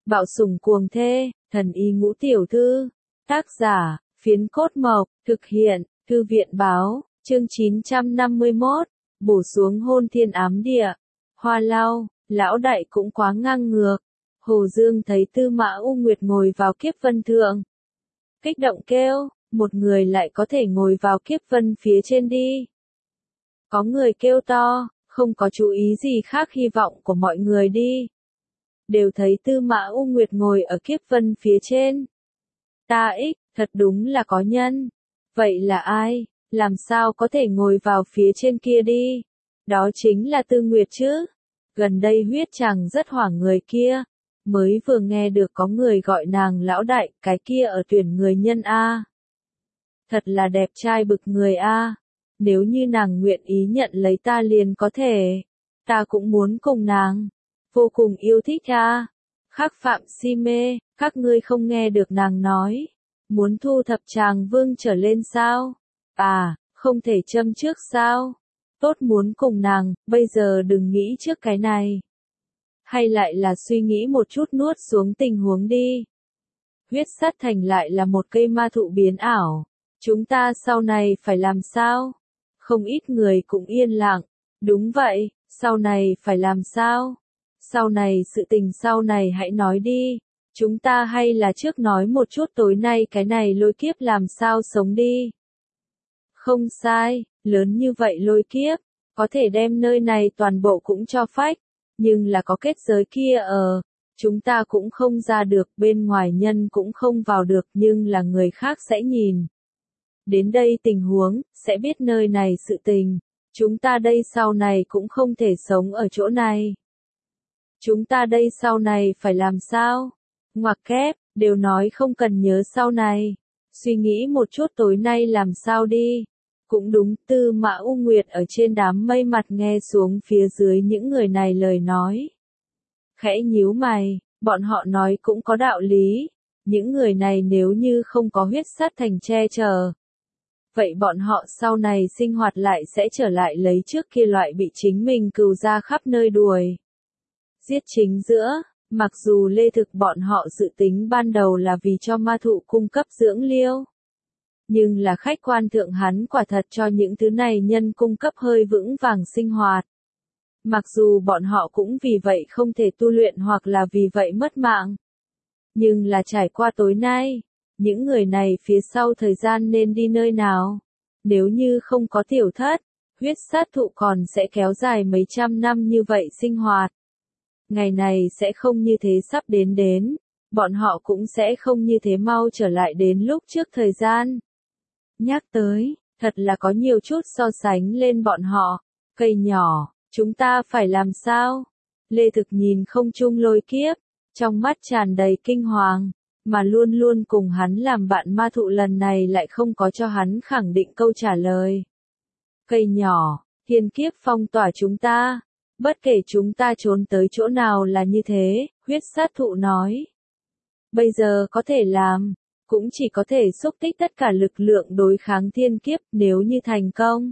Bạo sủng cuồng thê, thần y ngũ tiểu thư. Tác giả, Phiến Cốt Mộc, thực hiện, Thư viện Báo, chương 951, bổ xuống hôn thiên ám địa. Hoa Lau, lão đại cũng quá ngang ngược. Hồ Dương thấy Tư Mã U Nguyệt ngồi vào kiếp vân thượng. Kích động kêu, một người lại có thể ngồi vào kiếp vân phía trên đi. Có người kêu to, không có chú ý gì khác, hy vọng của mọi người đi. Đều thấy Tư Mã U Nguyệt ngồi ở kiếp vân phía trên. Ta ích, thật đúng là có nhân. Vậy là ai, làm sao có thể ngồi vào phía trên kia đi? Đó chính là Tư Nguyệt chứ. Gần đây huyết chàng rất hoảng người kia. Mới vừa nghe được có người gọi nàng lão đại, cái kia ở tuyển người nhân A. Thật là đẹp trai bực người A. Nếu như nàng nguyện ý nhận lấy ta liền có thể. Ta cũng muốn cùng nàng. Vô cùng yêu thích A. Khắc phạm si mê, các ngươi không nghe được nàng nói. Muốn thu thập chàng vương trở lên sao? À, không thể châm trước sao? Tốt muốn cùng nàng, bây giờ đừng nghĩ trước cái này. Hay lại là suy nghĩ một chút nuốt xuống tình huống đi. Huyết sát thành lại là một cây ma thụ biến ảo. Chúng ta sau này phải làm sao? Không ít người cũng yên lặng. Đúng vậy, sau này phải làm sao? Sau này sự tình sau này hãy nói đi. Chúng ta hay là trước nói một chút tối nay cái này lôi kiếp làm sao sống đi. Không sai, lớn như vậy lôi kiếp, có thể đem nơi này toàn bộ cũng cho phách. Nhưng là có kết giới kia ở, chúng ta cũng không ra được, bên ngoài nhân cũng không vào được, nhưng là người khác sẽ nhìn. Đến đây tình huống, sẽ biết nơi này sự tình. Chúng ta đây sau này cũng không thể sống ở chỗ này. Chúng ta đây sau này phải làm sao? Ngoặc kép, đều nói không cần nhớ sau này. Suy nghĩ một chút tối nay làm sao đi. Cũng đúng, Tư Mã U Nguyệt ở trên đám mây mặt nghe xuống phía dưới những người này lời nói. Khẽ nhíu mày, bọn họ nói cũng có đạo lý. Những người này nếu như không có huyết sát thành che chở. Vậy bọn họ sau này sinh hoạt lại sẽ trở lại lấy trước kia loại bị chính mình cừu ra khắp nơi đuổi. Giết chính giữa, mặc dù lê thực bọn họ dự tính ban đầu là vì cho ma thụ cung cấp dưỡng liêu. Nhưng là khách quan thượng hắn quả thật cho những thứ này nhân cung cấp hơi vững vàng sinh hoạt. Mặc dù bọn họ cũng vì vậy không thể tu luyện hoặc là vì vậy mất mạng. Nhưng là trải qua tối nay, những người này phía sau thời gian nên đi nơi nào? Nếu như không có tiểu thất, huyết sát thụ còn sẽ kéo dài mấy trăm năm như vậy sinh hoạt. Ngày này sẽ không như thế sắp đến, bọn họ cũng sẽ không như thế mau trở lại đến lúc trước thời gian. Nhắc tới, thật là có nhiều chút so sánh lên bọn họ. Cây nhỏ, chúng ta phải làm sao? Lê Thực nhìn không trung lôi kiếp, trong mắt tràn đầy kinh hoàng, mà luôn luôn cùng hắn làm bạn ma thụ lần này lại không có cho hắn khẳng định câu trả lời. Cây nhỏ, thiên kiếp phong tỏa chúng ta, bất kể chúng ta trốn tới chỗ nào là như thế, huyết sát thụ nói. Bây giờ có thể làm, cũng chỉ có thể xúc tích tất cả lực lượng đối kháng thiên kiếp nếu như thành công.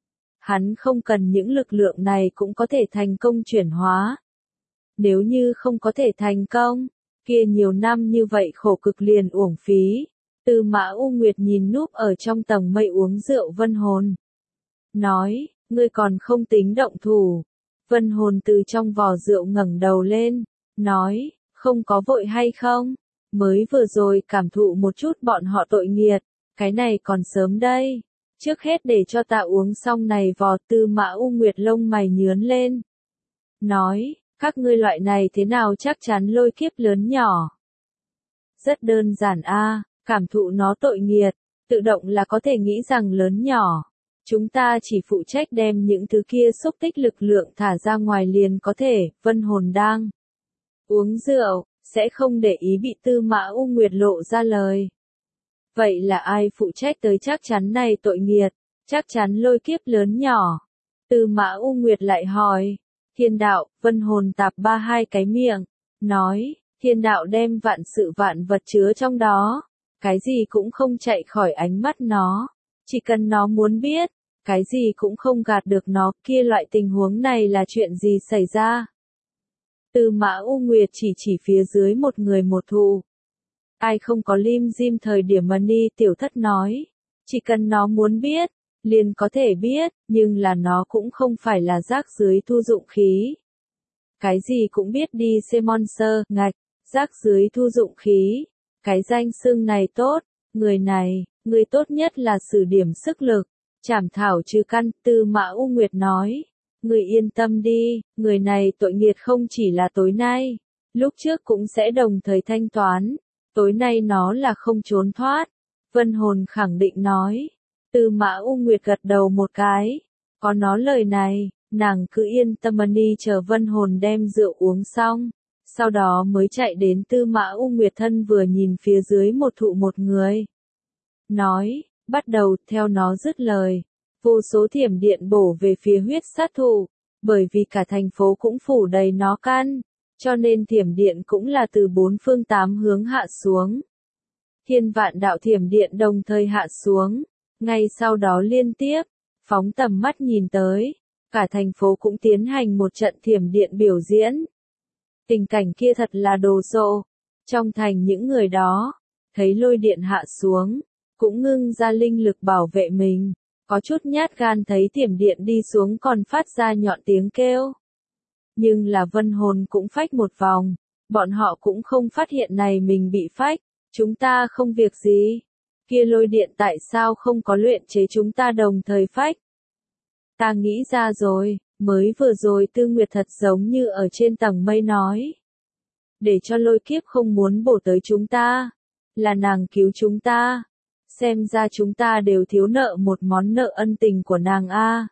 Hắn không cần những lực lượng này cũng có thể thành công chuyển hóa. Nếu như không có thể thành công, kia nhiều năm như vậy khổ cực liền uổng phí. Tư Mã U Nguyệt nhìn núp ở trong tầng mây uống rượu Vân Hồn. Nói, ngươi còn không tính động thủ. Vân Hồn từ trong vò rượu ngẩng đầu lên, nói, không có vội hay không? Mới vừa rồi cảm thụ một chút bọn họ tội nghiệt, cái này còn sớm đây. Trước hết để cho ta uống xong này vò. Tư Mã U Nguyệt lông mày nhướn lên. Nói, các ngươi loại này thế nào chắc chắn lôi kiếp lớn nhỏ. Rất đơn giản a, cảm thụ nó tội nghiệt, tự động là có thể nghĩ rằng lớn nhỏ. Chúng ta chỉ phụ trách đem những thứ kia xúc tích lực lượng thả ra ngoài liền có thể. Vân Hồn đang uống rượu, sẽ không để ý bị Tư Mã U Nguyệt lộ ra lời. Vậy là ai phụ trách tới chắc chắn này tội nghiệt, chắc chắn lôi kiếp lớn nhỏ? Tư Mã U Nguyệt lại hỏi. Thiên đạo. Vân Hồn tạp ba hai cái miệng, nói, thiên đạo đem vạn sự vạn vật chứa trong đó, cái gì cũng không chạy khỏi ánh mắt nó, chỉ cần nó muốn biết, cái gì cũng không gạt được nó. Kia loại tình huống này là chuyện gì xảy ra? Tư Mã U Nguyệt chỉ phía dưới một người một thụ. Ai không có lim dim thời điểm mà Ni tiểu thất nói. Chỉ cần nó muốn biết, liền có thể biết, nhưng là nó cũng không phải là rác dưới thu dụng khí. Cái gì cũng biết đi Monster, ngạch, rác dưới thu dụng khí. Cái danh xưng này tốt, người tốt nhất là sử điểm sức lực, chảm thảo trừ căn, Tư Mã U Nguyệt nói. Người yên tâm đi, người này tội nghiệt không chỉ là tối nay, lúc trước cũng sẽ đồng thời thanh toán, tối nay nó là không trốn thoát. Vân Hồn khẳng định nói. Tư Mã U Nguyệt gật đầu một cái, có nó lời này, nàng cứ yên tâm đi chờ Vân Hồn đem rượu uống xong, sau đó mới chạy đến Tư Mã U Nguyệt thân vừa nhìn phía dưới một thụ một người. Nói, bắt đầu, theo nó dứt lời. Vô số thiểm điện bổ về phía huyết sát thụ, bởi vì cả thành phố cũng phủ đầy nó căn, cho nên thiểm điện cũng là từ bốn phương tám hướng hạ xuống. Thiên vạn đạo thiểm điện đồng thời hạ xuống, ngay sau đó liên tiếp, phóng tầm mắt nhìn tới, cả thành phố cũng tiến hành một trận thiểm điện biểu diễn. Tình cảnh kia thật là đồ sộ, trong thành những người đó, thấy lôi điện hạ xuống, cũng ngưng ra linh lực bảo vệ mình. Có chút nhát gan thấy thiểm điện đi xuống còn phát ra nhọn tiếng kêu. Nhưng là Vân Hồn cũng phách một vòng, bọn họ cũng không phát hiện này mình bị phách, chúng ta không việc gì. Kia lôi điện tại sao không có luyện chế chúng ta đồng thời phách? Ta nghĩ ra rồi, mới vừa rồi Tư Nguyệt thật giống như ở trên tầng mây nói. Để cho lôi kiếp không muốn bổ tới chúng ta, là nàng cứu chúng ta. Xem ra chúng ta đều thiếu nợ một món nợ ân tình của nàng a.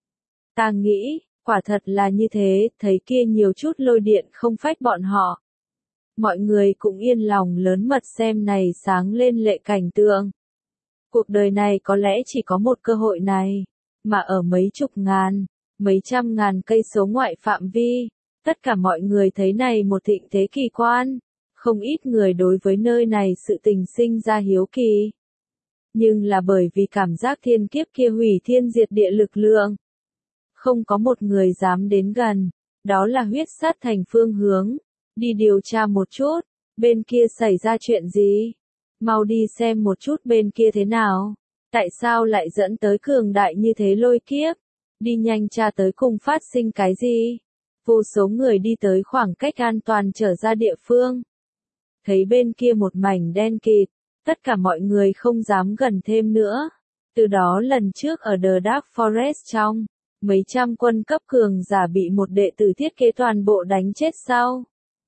Ta nghĩ, quả thật là như thế, thấy kia nhiều chút lôi điện không phách bọn họ. Mọi người cũng yên lòng lớn mật xem này sáng lên lệ cảnh tượng. Cuộc đời này có lẽ chỉ có một cơ hội này, mà ở mấy chục ngàn, mấy trăm ngàn cây số ngoại phạm vi, tất cả mọi người thấy này một thịnh thế kỳ quan, không ít người đối với nơi này sự tình sinh ra hiếu kỳ. Nhưng là bởi vì cảm giác thiên kiếp kia hủy thiên diệt địa lực lượng. Không có một người dám đến gần, đó là huyết sát thành phương hướng. Đi điều tra một chút, bên kia xảy ra chuyện gì? Mau đi xem một chút bên kia thế nào? Tại sao lại dẫn tới cường đại như thế lôi kiếp? Đi nhanh tra tới cùng phát sinh cái gì? Vô số người đi tới khoảng cách an toàn trở ra địa phương. Thấy bên kia một mảnh đen kịt. Tất cả mọi người không dám gần thêm nữa. Từ đó lần trước ở The Dark Forest trong, mấy trăm quân cấp cường giả bị một đệ tử thiết kế toàn bộ đánh chết sau.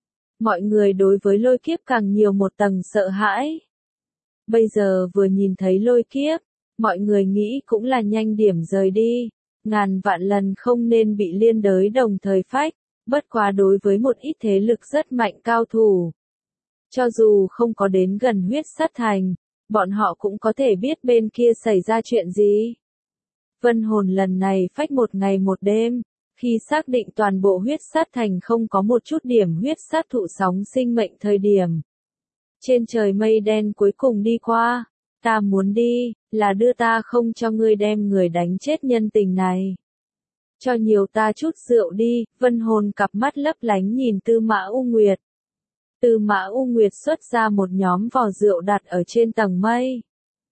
Mọi người đối với lôi kiếp càng nhiều một tầng sợ hãi. Bây giờ vừa nhìn thấy lôi kiếp, mọi người nghĩ cũng là nhanh điểm rời đi. Ngàn vạn lần không nên bị liên đới đồng thời phách, bất quá đối với một ít thế lực rất mạnh cao thủ. Cho dù không có đến gần huyết sát thành, bọn họ cũng có thể biết bên kia xảy ra chuyện gì. Vân Hồn lần này phách một ngày một đêm, khi xác định toàn bộ huyết sát thành không có một chút điểm huyết sát thụ sóng sinh mệnh thời điểm. Trên trời mây đen cuối cùng đi qua, ta muốn đi, là đưa ta không cho ngươi đem người đánh chết nhân tình này. Cho nhiều ta chút rượu đi, Vân Hồn cặp mắt lấp lánh nhìn Tư Mã U Nguyệt. Tư Mã U Nguyệt xuất ra một nhóm vò rượu đặt ở trên tầng mây.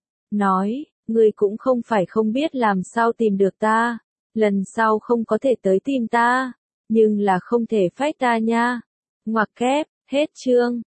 Nói, ngươi cũng không phải không biết làm sao tìm được ta, lần sau không có thể tới tìm ta, nhưng là không thể phách ta nha. Ngoặc kép, hết chương.